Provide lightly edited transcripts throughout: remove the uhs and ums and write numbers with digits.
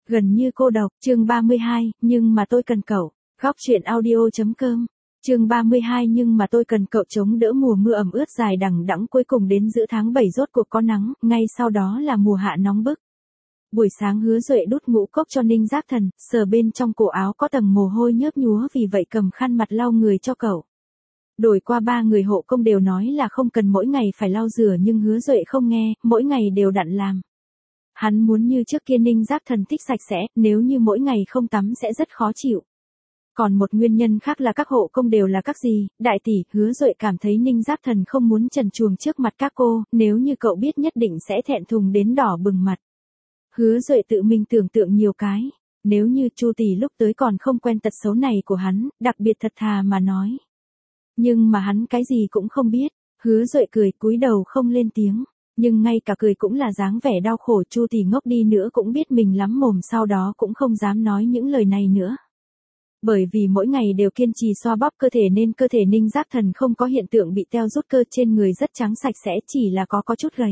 Gần như cô độc, chương 32, nhưng mà tôi cần cậu. Góc truyện audio.com. Chương 32 nhưng mà tôi cần cậu chống đỡ mùa mưa ẩm ướt dài đằng đẵng cuối cùng đến giữa tháng 7 rốt cuộc có nắng, ngay sau đó là mùa hạ nóng bức. Buổi sáng Hứa Duệ đút ngũ cốc cho Ninh Giác Thần, sờ bên trong cổ áo có tầng mồ hôi nhớp nhúa vì vậy cầm khăn mặt lau người cho cậu. Đổi qua 3 người hộ công đều nói là không cần mỗi ngày phải lau rửa nhưng Hứa Duệ không nghe, mỗi ngày đều đặn làm. Hắn muốn như trước kia Ninh Giác Thần thích sạch sẽ, nếu như mỗi ngày không tắm sẽ rất khó chịu. Còn một nguyên nhân khác là các hộ công đều là các gì, đại tỷ, Hứa Duệ cảm thấy Ninh Giác Thần không muốn trần truồng trước mặt các cô, nếu như cậu biết nhất định sẽ thẹn thùng đến đỏ bừng mặt. Hứa Duệ tự mình tưởng tượng nhiều cái, nếu như Chu tỷ lúc tới còn không quen tật xấu này của hắn, đặc biệt thật thà mà nói. Nhưng mà hắn cái gì cũng không biết, Hứa Duệ cười cúi đầu không lên tiếng. Nhưng ngay cả cười cũng là dáng vẻ đau khổ, Chu tỷ ngốc đi nữa cũng biết mình lắm mồm, sau đó cũng không dám nói những lời này nữa. Bởi vì mỗi ngày đều kiên trì xoa bóp cơ thể nên cơ thể Ninh Giác Thần không có hiện tượng bị teo rút, cơ trên người rất trắng sạch sẽ, chỉ là có chút gầy.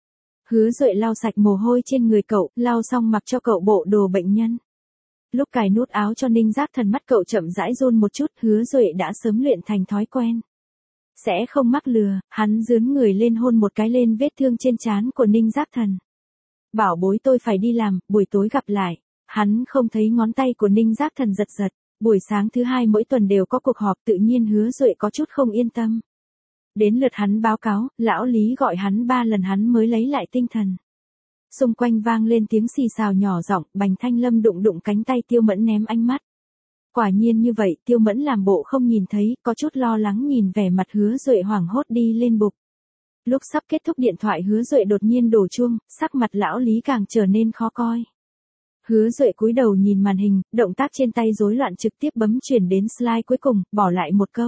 Hứa Duệ lau sạch mồ hôi trên người cậu, lau xong mặc cho cậu bộ đồ bệnh nhân. Lúc cài nút áo cho Ninh Giác Thần mắt cậu chậm rãi run một chút, Hứa Duệ đã sớm luyện thành thói quen. Sẽ không mắc lừa, hắn dướn người lên hôn một cái lên vết thương trên trán của Ninh Giác Thần. Bảo bối tôi phải đi làm, buổi tối gặp lại. Hắn không thấy ngón tay của Ninh Giác Thần giật giật. Buổi sáng thứ 2 mỗi tuần đều có cuộc họp, tự nhiên Hứa Duệ có chút không yên tâm. Đến lượt hắn báo cáo, lão Lý gọi hắn 3 lần hắn mới lấy lại tinh thần. Xung quanh vang lên tiếng xì xào nhỏ giọng, Bành Thanh Lâm đụng cánh tay Tiêu Mẫn ném ánh mắt. Quả nhiên như vậy, Tiêu Mẫn làm bộ không nhìn thấy, có chút lo lắng nhìn vẻ mặt Hứa Duệ hoảng hốt đi lên bục. Lúc sắp kết thúc điện thoại Hứa Duệ đột nhiên đổ chuông, sắc mặt lão Lý càng trở nên khó coi. Hứa Duệ cúi đầu nhìn màn hình, động tác trên tay rối loạn trực tiếp bấm chuyển đến slide cuối cùng, bỏ lại một câu.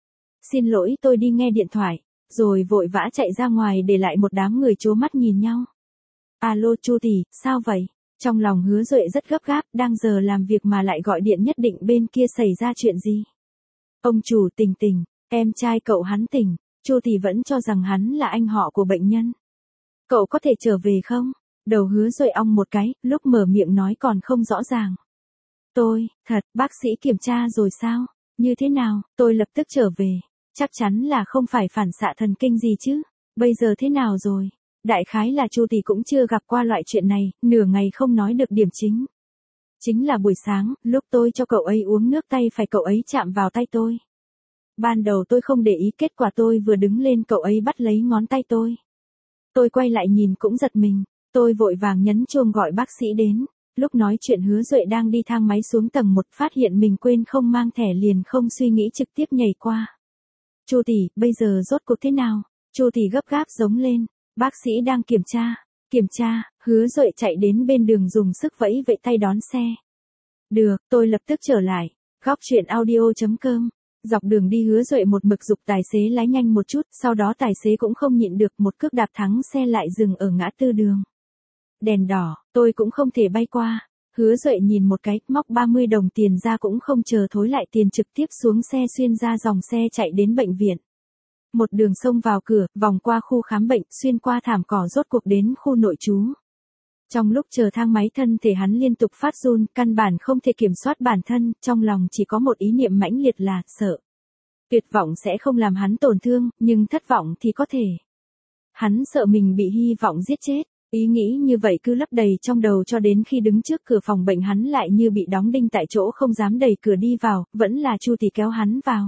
Xin lỗi, tôi đi nghe điện thoại, rồi vội vã chạy ra ngoài để lại một đám người trố mắt nhìn nhau. Alo Chu tỷ, sao vậy? Trong lòng Hứa Duệ rất gấp gáp, đang giờ làm việc mà lại gọi điện, nhất định bên kia xảy ra chuyện gì. Ông chủ Tình Tình, em trai cậu hắn tỉnh, Chu tỷ vẫn cho rằng hắn là anh họ của bệnh nhân. Cậu có thể trở về không? Đầu Hứa Duệ ong một cái, lúc mở miệng nói còn không rõ ràng. Bác sĩ kiểm tra rồi sao? Như thế nào? Tôi lập tức trở về. Chắc chắn là không phải phản xạ thần kinh gì chứ. Bây giờ thế nào rồi? Đại khái là Chu tỷ cũng chưa gặp qua loại chuyện này, nửa ngày không nói được điểm chính. Chính là buổi sáng, lúc tôi cho cậu ấy uống nước tay phải cậu ấy chạm vào tay tôi. Ban đầu tôi không để ý, kết quả tôi vừa đứng lên cậu ấy bắt lấy ngón tay tôi. Tôi quay lại nhìn cũng giật mình, tôi vội vàng nhấn chuông gọi bác sĩ đến. Lúc nói chuyện Hứa Duệ đang đi thang máy xuống tầng 1, phát hiện mình quên không mang thẻ liền không suy nghĩ trực tiếp nhảy qua. Chu tỷ, bây giờ rốt cuộc thế nào? Chu tỷ gấp gáp giống lên. Bác sĩ đang kiểm tra, Hứa Duệ chạy đến bên đường dùng sức vẫy vẫy tay đón xe. Được, tôi lập tức trở lại. Góc truyện audio.com. Dọc đường đi Hứa Duệ một mực giục tài xế lái nhanh một chút, sau đó tài xế cũng không nhịn được, một cước đạp thắng xe lại dừng ở ngã tư đường. Đèn đỏ, tôi cũng không thể bay qua. Hứa Duệ nhìn một cái, móc 30 đồng tiền ra cũng không chờ thối lại tiền, trực tiếp xuống xe xuyên ra dòng xe chạy đến bệnh viện. Một đường xông vào cửa, vòng qua khu khám bệnh, xuyên qua thảm cỏ, rốt cuộc đến khu nội trú. Trong lúc chờ thang máy thân thể hắn liên tục phát run, căn bản không thể kiểm soát bản thân, trong lòng chỉ có một ý niệm mãnh liệt là sợ. Tuyệt vọng sẽ không làm hắn tổn thương, nhưng thất vọng thì có thể. Hắn sợ mình bị hy vọng giết chết. Ý nghĩ như vậy cứ lấp đầy trong đầu cho đến khi đứng trước cửa phòng bệnh hắn lại như bị đóng đinh tại chỗ, không dám đẩy cửa đi vào, vẫn là Chu tỷ kéo hắn vào.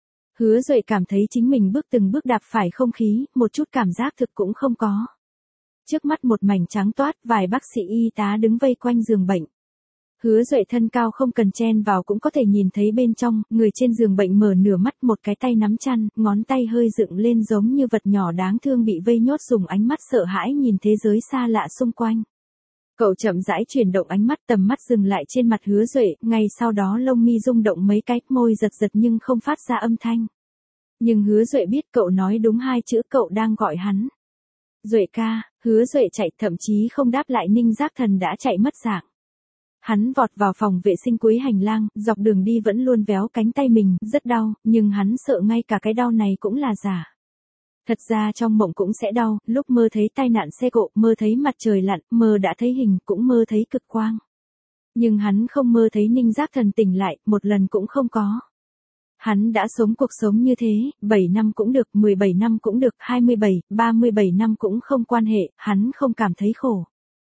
Hứa Duệ cảm thấy chính mình từng bước đạp phải không khí, một chút cảm giác thực cũng không có. Trước mắt một mảnh trắng toát, vài bác sĩ y tá đứng vây quanh giường bệnh. Hứa Duệ thân cao không cần chen vào cũng có thể nhìn thấy bên trong, người trên giường bệnh mở nửa mắt, một cái tay nắm chăn, ngón tay hơi dựng lên giống như vật nhỏ đáng thương bị vây nhốt, dùng ánh mắt sợ hãi nhìn thế giới xa lạ xung quanh. Cậu chậm rãi chuyển động ánh mắt, tầm mắt dừng lại trên mặt Hứa Duệ, ngay sau đó lông mi rung động mấy cái, môi giật giật nhưng không phát ra âm thanh. Nhưng Hứa Duệ biết cậu nói đúng 2 chữ, cậu đang gọi hắn. Duệ ca. Hứa Duệ chạy, thậm chí không đáp lại. Ninh Giác Thần đã chạy mất dạng. Hắn vọt vào phòng vệ sinh cuối hành lang, dọc đường đi vẫn luôn véo cánh tay mình, rất đau, nhưng hắn sợ ngay cả cái đau này cũng là giả. Thật ra trong mộng cũng sẽ đau, lúc mơ thấy tai nạn xe cộ, mơ thấy mặt trời lặn, mơ đã thấy hình, cũng mơ thấy cực quang. Nhưng hắn không mơ thấy Ninh Giác Thần tỉnh lại, một lần cũng không có. Hắn đã sống cuộc sống như thế, 7 năm cũng được, 17 năm cũng được, 27, 37 năm cũng không quan hệ, hắn không cảm thấy khổ.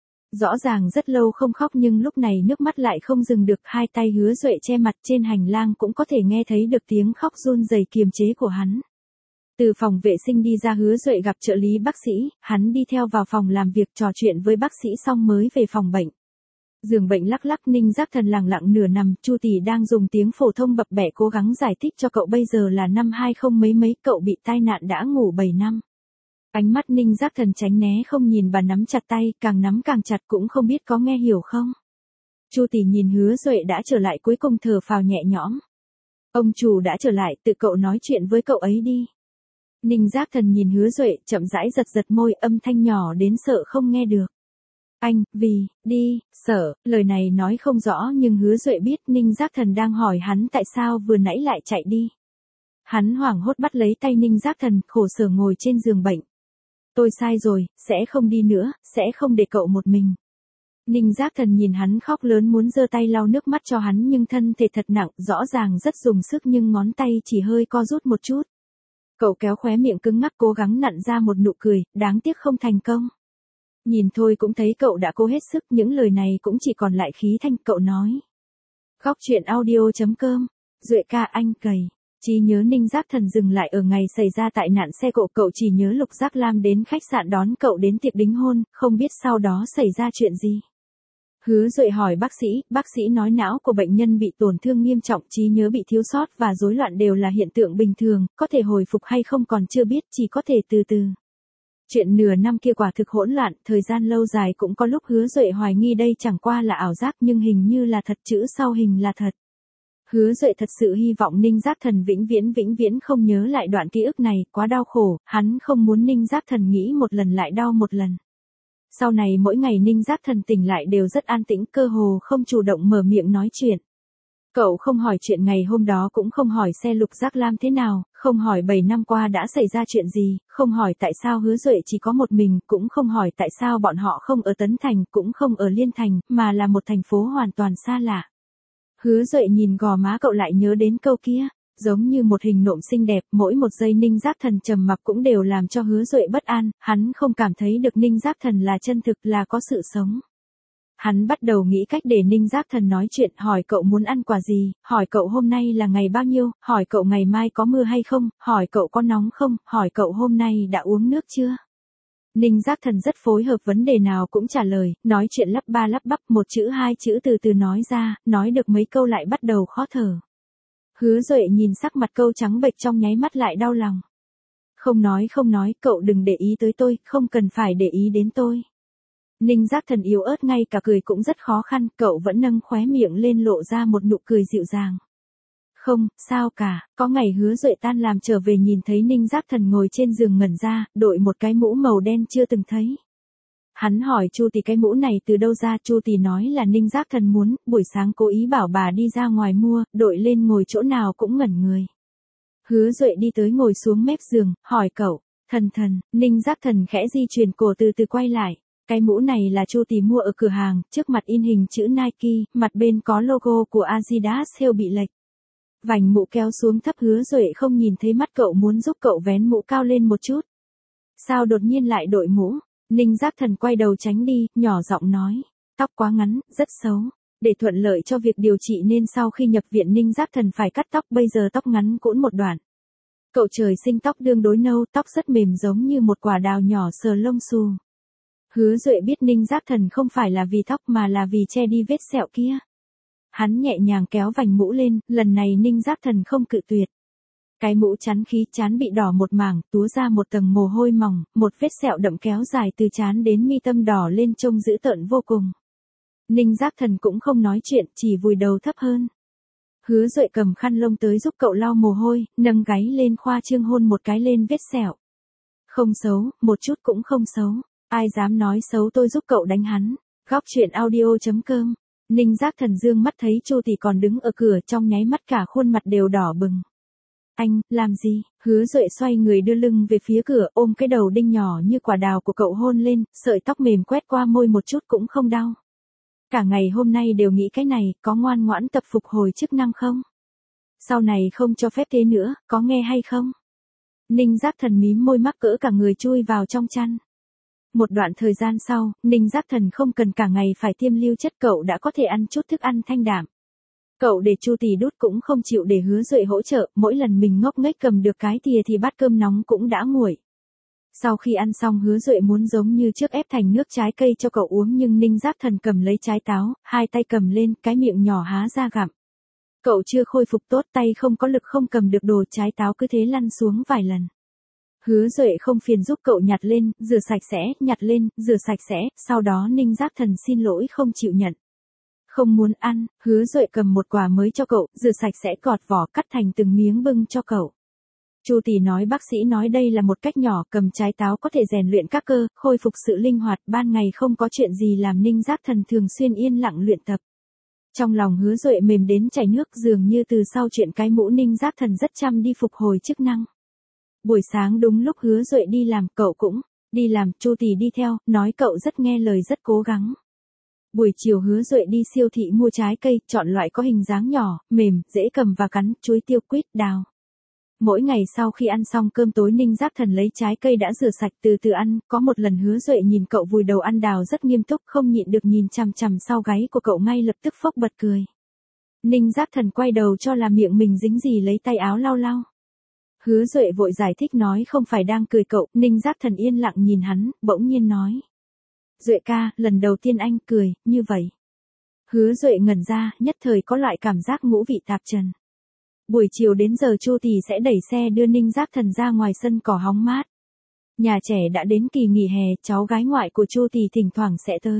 Rõ ràng rất lâu không khóc nhưng lúc này nước mắt lại không dừng được, hai tay Hứa Duệ che mặt, trên hành lang cũng có thể nghe thấy được tiếng khóc run rẩy kiềm chế của hắn. Từ phòng vệ sinh đi ra, Hứa Duệ gặp trợ lý bác sĩ, hắn đi theo vào phòng làm việc trò chuyện với bác sĩ xong mới về phòng bệnh. Giường bệnh lắc lắc, Ninh Giác Thần lẳng lặng nửa nằm, Chu Tỷ đang dùng tiếng phổ thông bập bẹ cố gắng giải thích cho cậu, bây giờ là năm 20 mấy mấy, cậu bị tai nạn đã ngủ 7 năm. Ánh mắt Ninh Giác Thần tránh né không nhìn, bà nắm chặt tay, càng nắm càng chặt, cũng không biết có nghe hiểu không. Chu Tỷ nhìn Hứa Duệ đã trở lại cuối cùng thở phào nhẹ nhõm. Ông chủ đã trở lại, tự cậu nói chuyện với cậu ấy đi. Ninh Giác Thần nhìn Hứa Duệ, chậm rãi giật giật môi, âm thanh nhỏ đến sợ không nghe được. Anh, vì, đi, sợ, lời này nói không rõ nhưng Hứa Duệ biết Ninh Giác Thần đang hỏi hắn tại sao vừa nãy lại chạy đi. Hắn hoảng hốt bắt lấy tay Ninh Giác Thần, khổ sở ngồi trên giường bệnh. Tôi sai rồi, sẽ không đi nữa, sẽ không để cậu một mình. Ninh Giác Thần nhìn hắn khóc lớn muốn giơ tay lau nước mắt cho hắn nhưng thân thể thật nặng, rõ ràng rất dùng sức nhưng ngón tay chỉ hơi co rút một chút. Cậu kéo khóe miệng cứng ngắc cố gắng nặn ra một nụ cười, đáng tiếc không thành công. Nhìn thôi cũng thấy cậu đã cố hết sức, những lời này cũng chỉ còn lại khí thanh, cậu nói. Góc truyện audio.com, Duệ ca anh cầy. Trí nhớ Ninh Giác Thần dừng lại ở ngày xảy ra tai nạn xe cộ, cậu chỉ nhớ Lục Giác Lam đến khách sạn đón cậu đến tiệc đính hôn, không biết sau đó xảy ra chuyện gì. Hứa Duệ hỏi bác sĩ nói não của bệnh nhân bị tổn thương nghiêm trọng, trí nhớ bị thiếu sót và rối loạn đều là hiện tượng bình thường, có thể hồi phục hay không còn chưa biết, chỉ có thể từ từ. Chuyện nửa năm kia quả thực hỗn loạn, thời gian lâu dài cũng có lúc Hứa Duệ hoài nghi đây chẳng qua là ảo giác nhưng hình như là thật, chữ sau hình là thật. Hứa Duệ thật sự hy vọng Ninh Giác Thần vĩnh viễn không nhớ lại đoạn ký ức này, quá đau khổ, hắn không muốn Ninh Giác Thần nghĩ một lần lại đau một lần. Sau này mỗi ngày Ninh Giác Thần tỉnh lại đều rất an tĩnh, cơ hồ không chủ động mở miệng nói chuyện. Cậu không hỏi chuyện ngày hôm đó, cũng không hỏi xe Lục Giác Lam thế nào, không hỏi 7 năm qua đã xảy ra chuyện gì, không hỏi tại sao Hứa Duệ chỉ có một mình, cũng không hỏi tại sao bọn họ không ở Tấn Thành, cũng không ở Liên Thành, mà là một thành phố hoàn toàn xa lạ. Hứa Duệ nhìn gò má cậu lại nhớ đến câu kia, giống như một hình nộm xinh đẹp, mỗi một giây Ninh Giác Thần trầm mặc cũng đều làm cho Hứa Duệ bất an, hắn không cảm thấy được Ninh Giác Thần là chân thực, là có sự sống. Hắn bắt đầu nghĩ cách để Ninh Giác Thần nói chuyện, hỏi cậu muốn ăn quả gì, hỏi cậu hôm nay là ngày bao nhiêu, hỏi cậu ngày mai có mưa hay không, hỏi cậu có nóng không, hỏi cậu hôm nay đã uống nước chưa. Ninh Giác Thần rất phối hợp, vấn đề nào cũng trả lời, nói chuyện lắp ba lắp bắp, một chữ hai chữ từ từ nói ra, nói được mấy câu lại bắt đầu khó thở. Hứa Duệ nhìn sắc mặt câu trắng bệch trong nháy mắt lại đau lòng. Không nói, cậu đừng để ý tới tôi, không cần phải để ý đến tôi. Ninh Giác Thần yếu ớt, ngay cả cười cũng rất khó khăn, cậu vẫn nâng khóe miệng lên lộ ra một nụ cười dịu dàng. Không, sao cả, có ngày Hứa Duệ tan làm trở về nhìn thấy Ninh Giác Thần ngồi trên giường ngẩn ra, đội một cái mũ màu đen chưa từng thấy. Hắn hỏi Chu Tỷ cái mũ này từ đâu ra, Chu Tỷ nói là Ninh Giác Thần muốn, buổi sáng cố ý bảo bà đi ra ngoài mua, đội lên ngồi chỗ nào cũng ngẩn người. Hứa Duệ đi tới ngồi xuống mép giường, hỏi cậu, Thần, Ninh Giác Thần khẽ di chuyển cổ từ từ quay lại. Cái mũ này là Chu Tỷ mua ở cửa hàng, trước mặt in hình chữ Nike, mặt bên có logo của Adidas, thêu bị lệch. Vành mũ kéo xuống thấp, Hứa Duệ không nhìn thấy mắt cậu, muốn giúp cậu vén mũ cao lên một chút. Sao đột nhiên lại đội mũ? Ninh Giác Thần quay đầu tránh đi, nhỏ giọng nói, tóc quá ngắn, rất xấu. Để thuận lợi cho việc điều trị nên sau khi nhập viện Ninh Giác Thần phải cắt tóc, bây giờ tóc ngắn cũn một đoạn. Cậu trời sinh tóc tương đối nâu, tóc rất mềm giống như một quả đào nhỏ sờ lông xù. Hứa Duệ biết Ninh Giác Thần không phải là vì tóc mà là vì che đi vết sẹo kia. Hắn nhẹ nhàng kéo vành mũ lên, lần này Ninh Giác Thần không cự tuyệt. Cái mũ chắn khí, trán bị đỏ một mảng, túa ra một tầng mồ hôi mỏng, một vết sẹo đậm kéo dài từ trán đến mi tâm đỏ lên trông dữ tợn vô cùng. Ninh Giác Thần cũng không nói chuyện, chỉ vùi đầu thấp hơn. Hứa Duệ cầm khăn lông tới giúp cậu lau mồ hôi, nâng gáy lên khoa trương hôn một cái lên vết sẹo. Không xấu, một chút cũng không xấu. Ai dám nói xấu tôi giúp cậu đánh hắn. Góc truyện audio.com. Ninh Giác Thần dương mắt thấy Chu Tỷ còn đứng ở cửa, trong nháy mắt cả khuôn mặt đều đỏ bừng. Anh, làm gì? Hứa Duệ xoay người đưa lưng về phía cửa, ôm cái đầu đinh nhỏ như quả đào của cậu hôn lên, sợi tóc mềm quét qua môi một chút cũng không đau. Cả ngày hôm nay đều nghĩ cái này, có ngoan ngoãn tập phục hồi chức năng không? Sau này không cho phép thế nữa, có nghe hay không? Ninh Giác Thần mím môi mắc cỡ cả người chui vào trong chăn. Một đoạn thời gian sau, Ninh Giác Thần không cần cả ngày phải tiêm lưu chất, cậu đã có thể ăn chút thức ăn thanh đạm. Cậu để Chu Tỷ đút cũng không chịu để Hứa Duệ hỗ trợ, mỗi lần mình ngốc nghếch cầm được cái thìa thì bát cơm nóng cũng đã nguội. Sau khi ăn xong Hứa Duệ muốn giống như trước ép thành nước trái cây cho cậu uống, nhưng Ninh Giác Thần cầm lấy trái táo, hai tay cầm lên, cái miệng nhỏ há ra gặm. Cậu chưa khôi phục tốt, tay không có lực không cầm được đồ, trái táo cứ thế lăn xuống vài lần. Hứa Duệ không phiền giúp cậu nhặt lên, rửa sạch sẽ, nhặt lên, rửa sạch sẽ, sau đó Ninh Giác Thần xin lỗi không chịu nhận. Không muốn ăn, Hứa Duệ cầm một quả mới cho cậu, rửa sạch sẽ gọt vỏ cắt thành từng miếng bưng cho cậu. Chu Tỷ nói bác sĩ nói đây là một cách nhỏ, cầm trái táo có thể rèn luyện các cơ, khôi phục sự linh hoạt, ban ngày không có chuyện gì làm Ninh Giác Thần thường xuyên yên lặng luyện tập. Trong lòng Hứa Duệ mềm đến chảy nước, dường như từ sau chuyện cái mũ Ninh Giác Thần rất chăm đi phục hồi chức năng. Buổi sáng đúng lúc Hứa Duệ đi làm, cậu cũng đi làm, Chu Tỷ đi theo, nói cậu rất nghe lời rất cố gắng. Buổi chiều Hứa Duệ đi siêu thị mua trái cây, chọn loại có hình dáng nhỏ, mềm, dễ cầm và cắn, chuối, tiêu, quýt, đào. Mỗi ngày sau khi ăn xong cơm tối Ninh Giác Thần lấy trái cây đã rửa sạch từ từ ăn, có một lần Hứa Duệ nhìn cậu vùi đầu ăn đào rất nghiêm túc, không nhịn được nhìn chằm chằm sau gáy của cậu, ngay lập tức phốc bật cười. Ninh Giác Thần quay đầu cho là miệng mình dính gì lấy tay áo lau lau. Hứa Duệ vội giải thích nói không phải đang cười cậu, Ninh Giác Thần yên lặng nhìn hắn, bỗng nhiên nói. Duệ ca, lần đầu tiên anh cười, như vậy. Hứa Duệ ngẩn ra, nhất thời có loại cảm giác ngũ vị tạp trần. Buổi chiều đến giờ Chu Tỷ sẽ đẩy xe đưa Ninh Giác Thần ra ngoài sân cỏ hóng mát. Nhà trẻ đã đến kỳ nghỉ hè, cháu gái ngoại của Chu Tỷ thỉnh thoảng sẽ tới.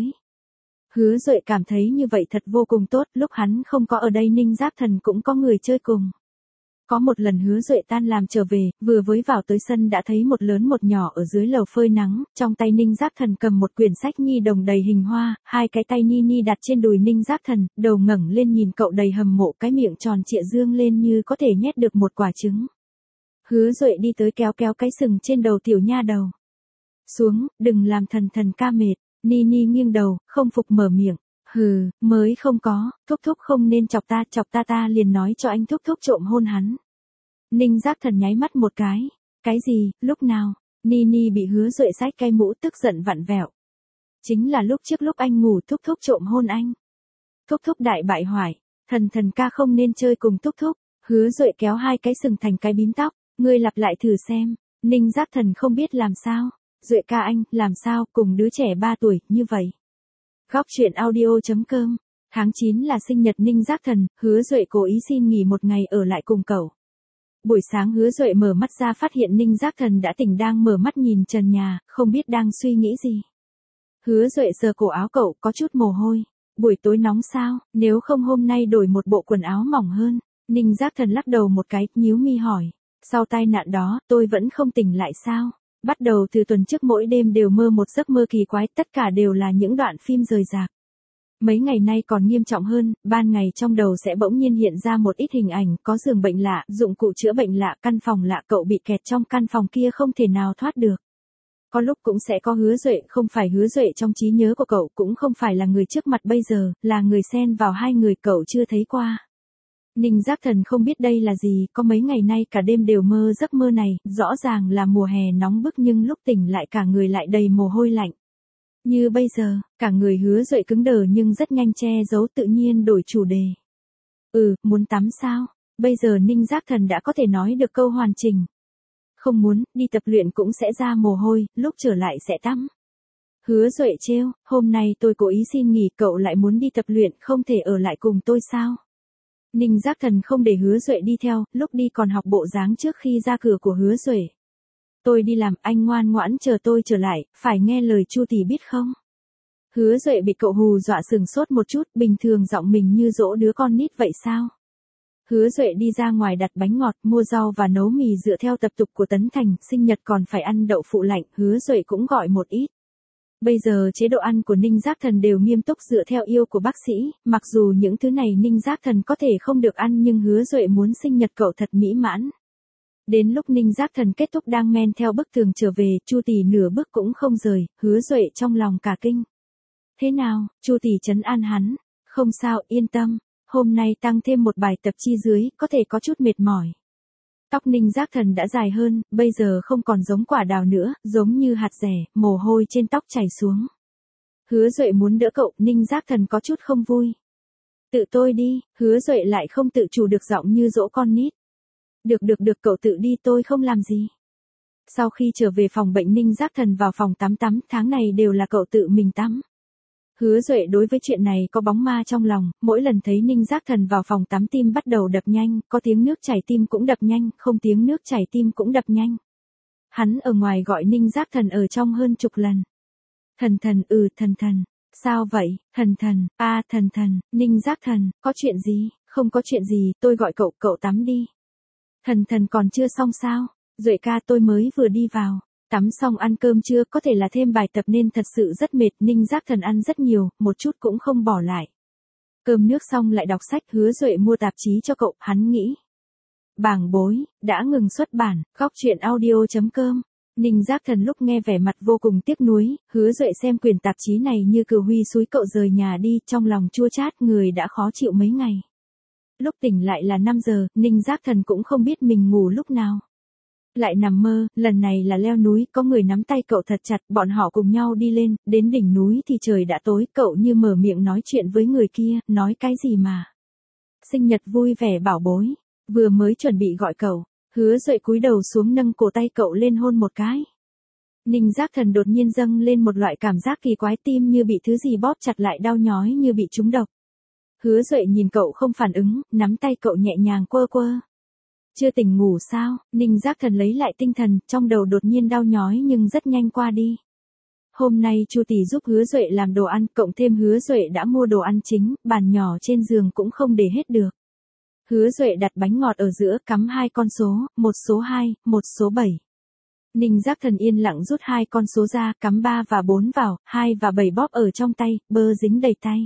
Hứa Duệ cảm thấy như vậy thật vô cùng tốt, lúc hắn không có ở đây Ninh Giác Thần cũng có người chơi cùng. Có một lần Hứa Duệ tan làm trở về, vừa với vào tới sân đã thấy một lớn một nhỏ ở dưới lầu phơi nắng, trong tay Ninh Giác Thần cầm một quyển sách nhi đồng đầy hình hoa, hai cái tay ni ni đặt trên đùi Ninh Giác Thần, đầu ngẩng lên nhìn cậu đầy hâm mộ, cái miệng tròn trịa dương lên như có thể nhét được một quả trứng. Hứa Duệ đi tới kéo kéo cái sừng trên đầu tiểu nha đầu. Xuống, đừng làm thần thần ca mệt, ni ni nghiêng đầu, không phục mở miệng. Hừ, mới không có, thúc thúc không nên chọc ta liền nói cho anh thúc thúc trộm hôn hắn. Ninh Giác Thần nháy mắt một cái gì, lúc nào, Nini bị Hứa Duệ xách cái mũ tức giận vặn vẹo. Chính là lúc trước lúc anh ngủ thúc thúc trộm hôn anh. Thúc thúc đại bại hoại, thần thần ca không nên chơi cùng thúc thúc, Hứa Duệ kéo hai cái sừng thành cái bím tóc, ngươi lặp lại thử xem, Ninh Giác Thần không biết làm sao, Duệ ca anh, làm sao, cùng đứa trẻ 3 tuổi, như vậy. Góc truyện audio.com. Tháng 9 là sinh nhật Ninh Giác Thần, Hứa Duệ cố ý xin nghỉ một ngày ở lại cùng cậu. Buổi sáng Hứa Duệ mở mắt ra phát hiện Ninh Giác Thần đã tỉnh đang mở mắt nhìn trần nhà, không biết đang suy nghĩ gì. Hứa Duệ sờ cổ áo cậu, có chút mồ hôi. Buổi tối nóng sao, nếu không hôm nay đổi một bộ quần áo mỏng hơn. Ninh Giác Thần lắc đầu một cái, nhíu mi hỏi. Sau tai nạn đó, tôi vẫn không tỉnh lại sao? Bắt đầu từ tuần trước mỗi đêm đều mơ một giấc mơ kỳ quái, tất cả đều là những đoạn phim rời rạc. Mấy ngày nay còn nghiêm trọng hơn, ban ngày trong đầu sẽ bỗng nhiên hiện ra một ít hình ảnh, có giường bệnh lạ, dụng cụ chữa bệnh lạ, căn phòng lạ, cậu bị kẹt trong căn phòng kia không thể nào thoát được. Có lúc cũng sẽ có Hứa Duệ, không phải Hứa Duệ trong trí nhớ của cậu, cũng không phải là người trước mặt bây giờ, là người xen vào hai người cậu chưa thấy qua. Ninh Giác Thần không biết đây là gì, có mấy ngày nay cả đêm đều mơ giấc mơ này, rõ ràng là mùa hè nóng bức nhưng lúc tỉnh lại cả người lại đầy mồ hôi lạnh. Như bây giờ, cả người Hứa Duệ cứng đờ nhưng rất nhanh che giấu, tự nhiên đổi chủ đề. Muốn tắm sao? Bây giờ Ninh Giác Thần đã có thể nói được câu hoàn chỉnh. Không muốn, đi tập luyện cũng sẽ ra mồ hôi, lúc trở lại sẽ tắm. Hứa Duệ trêu, hôm nay tôi cố ý xin nghỉ, cậu lại muốn đi tập luyện, không thể ở lại cùng tôi sao? Ninh Giác Thần không để Hứa Duệ đi theo, lúc đi còn học bộ dáng trước khi ra cửa của Hứa Duệ. Tôi đi làm, anh ngoan ngoãn chờ tôi trở lại, phải nghe lời Chu Tỷ biết không? Hứa Duệ bị cậu hù dọa sừng sốt một chút, bình thường giọng mình như dỗ đứa con nít vậy sao? Hứa Duệ đi ra ngoài đặt bánh ngọt, mua rau và nấu mì dựa theo tập tục của Tấn Thành, sinh nhật còn phải ăn đậu phụ lạnh, Hứa Duệ cũng gọi một ít. Bây giờ chế độ ăn của Ninh Giác Thần đều nghiêm túc dựa theo yêu của bác sĩ, mặc dù những thứ này Ninh Giác Thần có thể không được ăn nhưng Hứa Duệ muốn sinh nhật cậu thật mỹ mãn. Đến lúc Ninh Giác Thần kết thúc đang men theo bức tường trở về, Chu Tỷ nửa bước cũng không rời, Hứa Duệ trong lòng cả kinh. Thế nào, Chu tỷ trấn an hắn. Không sao, yên tâm. Hôm nay tăng thêm một bài tập chi dưới, có thể có chút mệt mỏi. Tóc Ninh Giác Thần đã dài hơn, bây giờ không còn giống quả đào nữa, giống như hạt dẻ, mồ hôi trên tóc chảy xuống. Hứa Duệ muốn đỡ cậu, Ninh Giác Thần có chút không vui. Tự tôi đi, Hứa Duệ lại không tự chủ được giọng như dỗ con nít. Được cậu tự đi, tôi không làm gì. Sau khi trở về phòng bệnh, Ninh Giác Thần vào phòng tắm, tháng này đều là cậu tự mình tắm. Hứa Duệ đối với chuyện này có bóng ma trong lòng, mỗi lần thấy Ninh Giác Thần vào phòng tắm tim bắt đầu đập nhanh, có tiếng nước chảy tim cũng đập nhanh, không tiếng nước chảy tim cũng đập nhanh. Hắn ở ngoài gọi Ninh Giác Thần ở trong hơn chục lần. Thần, thần, sao vậy, thần, thần, Ninh Giác Thần, có chuyện gì, không có chuyện gì, tôi gọi cậu tắm đi. Thần còn chưa xong sao, Duệ ca tôi mới vừa đi vào. Tắm xong ăn cơm trưa, có thể là thêm bài tập nên thật sự rất mệt. Ninh Giác Thần ăn rất nhiều, một chút cũng không bỏ lại. Cơm nước xong lại đọc sách. Hứa Duệ mua tạp chí cho cậu, hắn nghĩ. Bảng bối, đã ngừng xuất bản, góc truyện audio.com. Ninh Giác Thần lúc nghe vẻ mặt vô cùng tiếc nuối. Hứa Duệ xem quyển tạp chí này như cừu huy xúi cậu rời nhà đi, trong lòng chua chát, người đã khó chịu mấy ngày. Lúc tỉnh lại là 5 giờ, Ninh Giác Thần cũng không biết mình ngủ lúc nào. Lại nằm mơ, lần này là leo núi, có người nắm tay cậu thật chặt, bọn họ cùng nhau đi lên, đến đỉnh núi thì trời đã tối, cậu như mở miệng nói chuyện với người kia, nói cái gì mà. Sinh nhật vui vẻ bảo bối, vừa mới chuẩn bị gọi cậu, Hứa Duệ cúi đầu xuống nâng cổ tay cậu lên hôn một cái. Ninh Giác Thần đột nhiên dâng lên một loại cảm giác kỳ quái, tim như bị thứ gì bóp chặt lại, đau nhói như bị trúng độc. Hứa Duệ nhìn cậu không phản ứng, nắm tay cậu nhẹ nhàng quơ. Chưa tỉnh ngủ sao? Ninh Giác Thần lấy lại tinh thần, trong đầu đột nhiên đau nhói nhưng rất nhanh qua đi. Hôm nay Chu tỷ giúp Hứa Duệ làm đồ ăn, cộng thêm Hứa Duệ đã mua đồ ăn chính, bàn nhỏ trên giường cũng không để hết được. Hứa Duệ đặt bánh ngọt ở giữa, cắm 2 con số, một số 2, một số 7. Ninh Giác Thần yên lặng rút 2 con số ra, cắm 3 và 4 vào, 2 và 7 bóp ở trong tay, bơ dính đầy tay.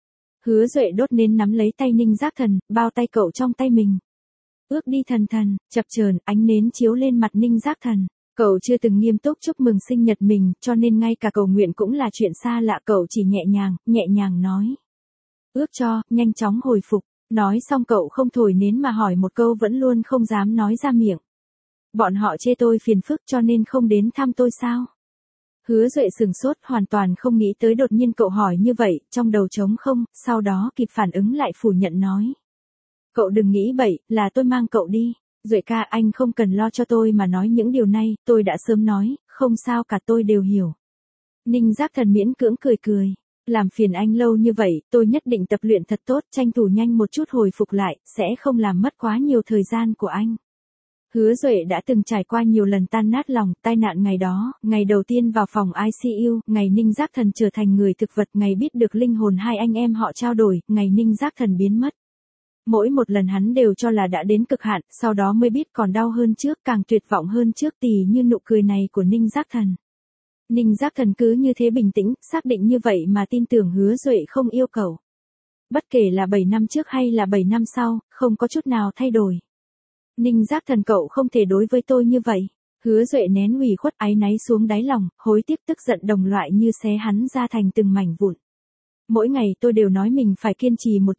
Hứa Duệ đốt nến nắm lấy tay Ninh Giác Thần, bao tay cậu trong tay mình. Ước đi thần, chập chờn ánh nến chiếu lên mặt Ninh Giác Thần. Cậu chưa từng nghiêm túc chúc mừng sinh nhật mình, cho nên ngay cả cầu nguyện cũng là chuyện xa lạ, cậu chỉ nhẹ nhàng nói. Ước cho, nhanh chóng hồi phục. Nói xong cậu không thổi nến mà hỏi một câu vẫn luôn không dám nói ra miệng. Bọn họ chê tôi phiền phức cho nên không đến thăm tôi sao? Hứa Duệ sừng sốt, hoàn toàn không nghĩ tới đột nhiên cậu hỏi như vậy, trong đầu trống không, sau đó kịp phản ứng lại phủ nhận nói. Cậu đừng nghĩ bậy, là tôi mang cậu đi. Duệ ca, anh không cần lo cho tôi mà nói những điều này, tôi đã sớm nói, không sao cả, tôi đều hiểu. Ninh Giác Thần miễn cưỡng cười. Làm phiền anh lâu như vậy, tôi nhất định tập luyện thật tốt, tranh thủ nhanh một chút hồi phục lại, sẽ không làm mất quá nhiều thời gian của anh. Hứa Duệ đã từng trải qua nhiều lần tan nát lòng, tai nạn ngày đó, ngày đầu tiên vào phòng ICU, ngày Ninh Giác Thần trở thành người thực vật, ngày biết được linh hồn hai anh em họ trao đổi, ngày Ninh Giác Thần biến mất. Mỗi một lần hắn đều cho là đã đến cực hạn, sau đó mới biết còn đau hơn trước, càng tuyệt vọng hơn trước, tỉ như nụ cười này của Ninh Giác Thần. Ninh Giác Thần cứ như thế bình tĩnh, xác định như vậy mà tin tưởng Hứa Duệ không yêu cầu. Bất kể là 7 năm trước hay là 7 năm sau, không có chút nào thay đổi. Ninh Giác Thần, cậu không thể đối với tôi như vậy. Hứa Duệ nén ủy khuất áy náy xuống đáy lòng, hối tiếc tức giận đồng loại như xé hắn ra thành từng mảnh vụn. Mỗi ngày tôi đều nói mình phải kiên trì một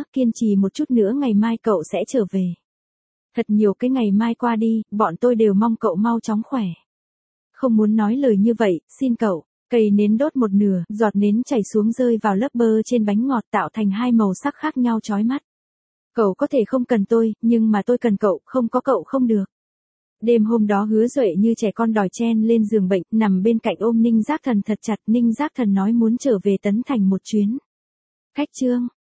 chút nữa, ngày mai cậu sẽ trở về. Thật nhiều cái ngày mai qua đi, bọn tôi đều mong cậu mau chóng khỏe. Không muốn nói lời như vậy, xin cậu. Cây nến đốt một nửa, giọt nến chảy xuống rơi vào lớp bơ trên bánh ngọt tạo thành 2 màu sắc khác nhau chói mắt. Cậu có thể không cần tôi, nhưng mà tôi cần cậu, không có cậu không được. Đêm hôm đó Hứa Duệ như trẻ con đòi chen lên giường bệnh, nằm bên cạnh ôm Ninh Giác Thần thật chặt. Ninh Giác Thần nói muốn trở về Tấn Thành một chuyến. Khách trương,